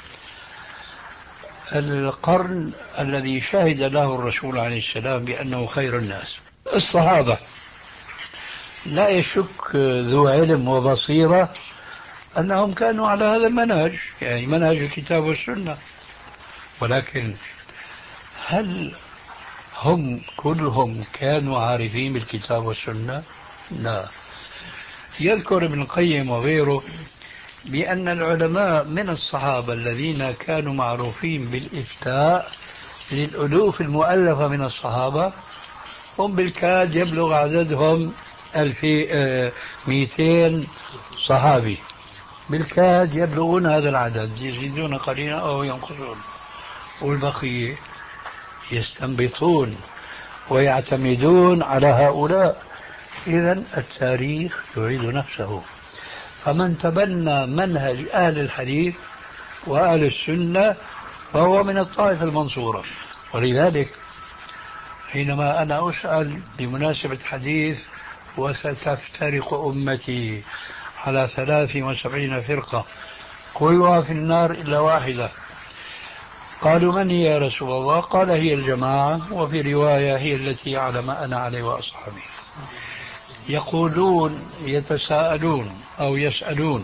القرن الذي شهد له الرسول عليه السلام بأنه خير الناس، الصحابة، لا يشك ذو علم وبصيرة أنهم كانوا على هذا المنهج، يعني منهج الكتاب والسنة. ولكن هل هم كلهم كانوا عارفين بالكتاب والسنة؟ لا. يذكر ابن القيم وغيره بأن العلماء من الصحابة الذين كانوا معروفين بالإفتاء للألوف المؤلفة من الصحابة هم بالكاد يبلغ عددهم مئتين صحابي، بالكاد يبلغون هذا العدد، يزيدون قليلا أو ينقصون، والبقية يستنبطون ويعتمدون على هؤلاء. إذن التاريخ يعيد نفسه. فمن تبنى منهج أهل الحديث وأهل السنة فهو من الطائفة المنصورة. ولذلك حينما أنا أسأل بمناسبة حديث وستفترق أمتي على ثلاث وسبعين فرقة كلها في النار إلا واحدة، قالوا من هي يا رسول الله؟ قال هي الجماعة، وفي رواية هي التي على ما أنا عليه وأصحابي. يقولون يتساءلون أو يسألون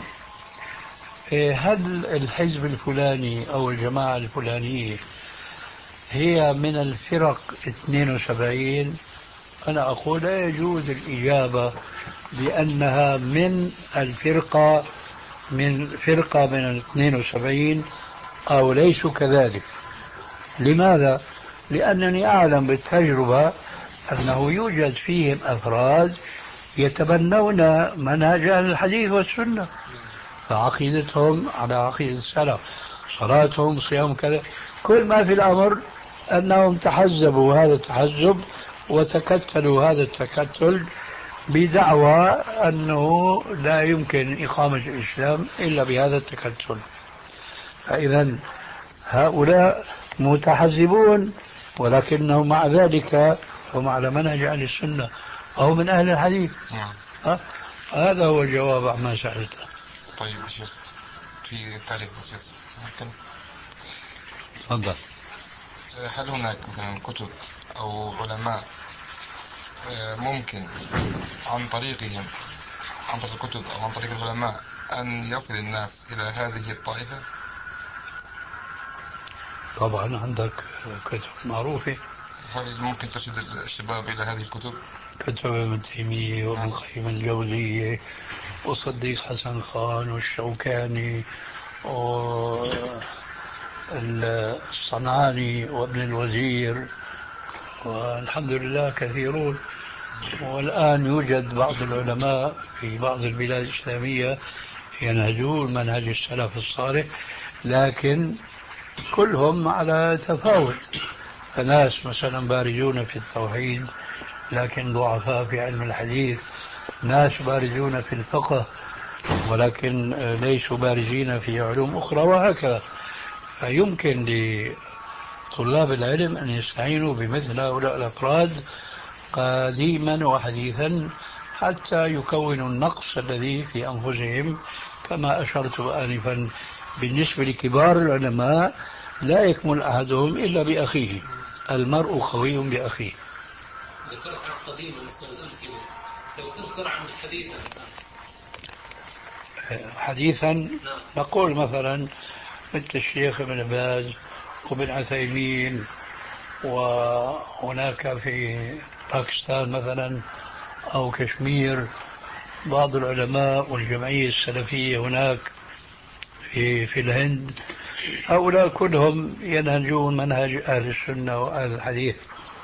هل الحزب الفلاني أو الجماعة الفلانية هي من الفرق اثنين وسبعين؟ أنا أقول لا يجوز الإجابة بأنها من الفرقة من فرقة من الاثنين وسبعين أو ليسوا كذلك. لماذا؟ لأنني أعلم بالتجربة أنه يوجد فيهم أفراد يتبنون منهج أهل الحديث والسنة، فعقيدتهم على عقيدة السلف، صلاتهم، صيام، كذا. كل ما في الأمر أنهم تحزبوا هذا التحزب وتكتلوا هذا التكتل بدعوى أنه لا يمكن إقامة الإسلام إلا بهذا التكتل. فإذا هؤلاء متحزبون، ولكنهم مع ذلك هم على منهج أهل السنة أو من أهل الحديث. ها؟ هذا هو الجواب عما سألته. طيب شيخ، في تعليق بسيط ممكن؟ تفضل. هل هناك مثلا كتب أو علماء ممكن عن طريقهم عن طريق الكتب أو عن طريق العلماء أن يصل الناس إلى هذه الطائفة؟ طبعا عندك كتب معروفة. هل ممكن ترشد الشباب إلى هذه الكتب؟ كتب ابن تيمية وابن القيم الجوزية وصديق حسن خان والشوكاني والصنعاني وابن الوزير، والحمد لله كثيرون. والآن يوجد بعض العلماء في بعض البلاد الإسلامية ينهجون منهج السلف الصالح، لكن كلهم على تفاوت. فناس مثلا بارزون في التوحيد لكن ضعفاء في علم الحديث، ناس بارزون في الفقه ولكن ليسوا بارزين في علوم أخرى، وهكذا. فيمكن لطلاب العلم أن يستعينوا بمثل هؤلاء الأفراد قديما وحديثا حتى يكونوا النقص الذي في أنفسهم. كما أشرت آنفا بالنسبة لكبار العلماء لا يكمل أحدهم إلا بأخيه، المرء خوي بأخيه. ذكرت عن قديما نستخدم كذا، لو تذكر عن حديثا حديثا نقول مثلا مثل الشيخ ابن باز وابن عثيمين، وهناك في باكستان مثلا أو كشمير بعض العلماء، والجمعية السلفية هناك في, في الهند. هؤلاء كلهم ينهجون منهج أهل السنة وأهل الحديث.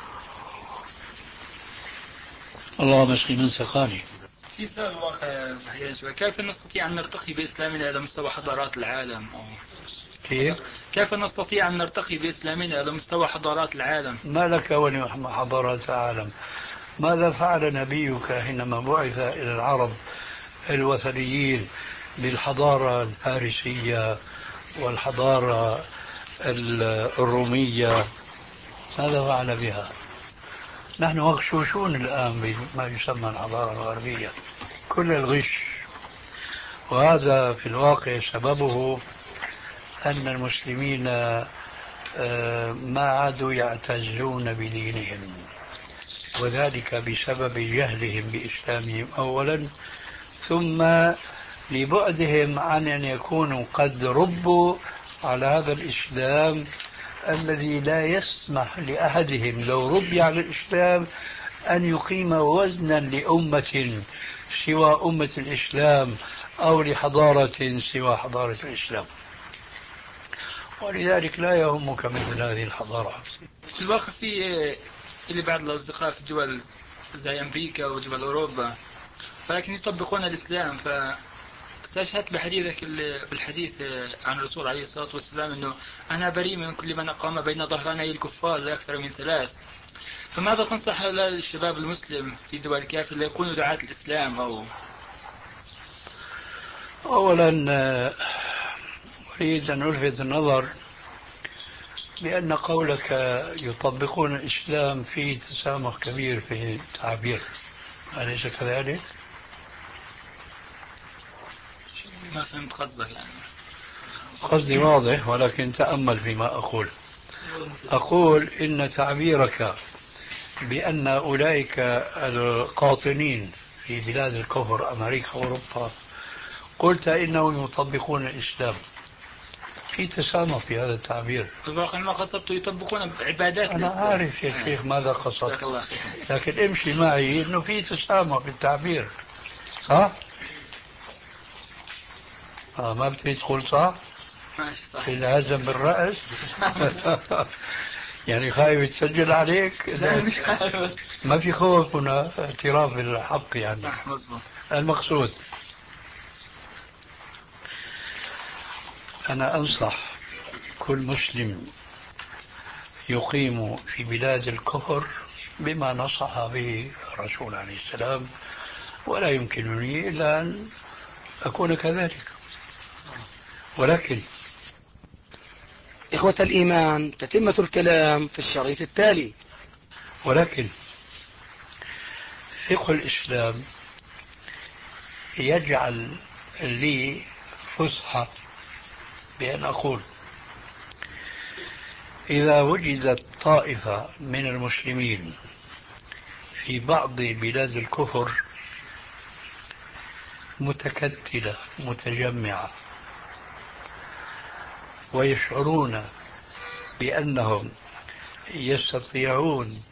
اللهم اسقي من سقاني. في سؤال واقع صحيح، كيف نستطيع أن نرتقي بإسلامنا إلى مستوى حضارات العالم؟ أو كيف؟ كيف نستطيع أن نرتقي بإسلامنا إلى مستوى حضارات العالم؟ ما لك ولم حضارات العالم؟ ماذا فعل نبيك حينما بعث إلى العرب الوثنيين بالحضارة الفارسية والحضارة الرومية؟ ماذا فعل بها؟ نحن مغشوشون الآن بما يسمى الحضارة الغربية، كل الغش. وهذا في الواقع سببه أن المسلمين ما عادوا يعتزون بدينهم، وذلك بسبب جهلهم بإسلامهم أولا، ثم لبعدهم عن أن يكونوا قد ربوا على هذا الإسلام الذي لا يسمح لأحدهم لو ربي على الإسلام أن يقيم وزنا لأمة سوى أمة الإسلام أو لحضارة سوى حضارة الإسلام. ولذلك لا يهمك مثل هذه الحضارة. في الواقع في اللي بعض الأصدقاء في دول زي أمريكا ودول أوروبا ولكن يطبقون الإسلام. فاستشهدت بحديثك بالحديث عن الرسول عليه الصلاة والسلام أنه أنا بريء من كل من أقام بين ظهراني الكفار لا أكثر من ثلاث. فماذا تنصح للشباب المسلم في دول الكافر ليكونوا دعاة الإسلام؟ أو أولا أريد أن ألفت النظر بأن قولك يطبقون الإسلام فيه تسامح كبير في التعبير، أليس كذلك؟ ما فهمت قصدك يعني. قصدي واضح ولكن تأمل فيما أقول. أقول إن تعبيرك بأن أولئك القاطنين في بلاد الكفر أمريكا وأوروبا قلت إنهم يطبقون الإسلام، في تسامح في هذا التعبير. في الواقع ما قصدت يطبقون عبادات أنا الإسلام. عارف يا شيخ ماذا قصدت، لكن امشي معي إنه في تسامح في التعبير، صح؟ آه ما بتريد تقول صح؟ ماشي صح. في الهزم بالرأس. يعني خايف تسجل عليك؟ لا مش عارف. ما في خوف هنا، اعتراف بالحق يعني. صح مظبوط. المقصود أنا أنصح كل مسلم يقيم في بلاد الكفر بما نصح به الرسول عليه السلام ولا يمكنني إلا أن أكون كذلك. ولكن إخوة الإيمان، تتمة الكلام في الشريط التالي. ولكن فقه الإسلام يجعل لي فسحة بأن أقول إذا وجدت طائفة من المسلمين في بعض بلاد الكفر متكتلة متجمعة ويشعرون بأنهم يستطيعون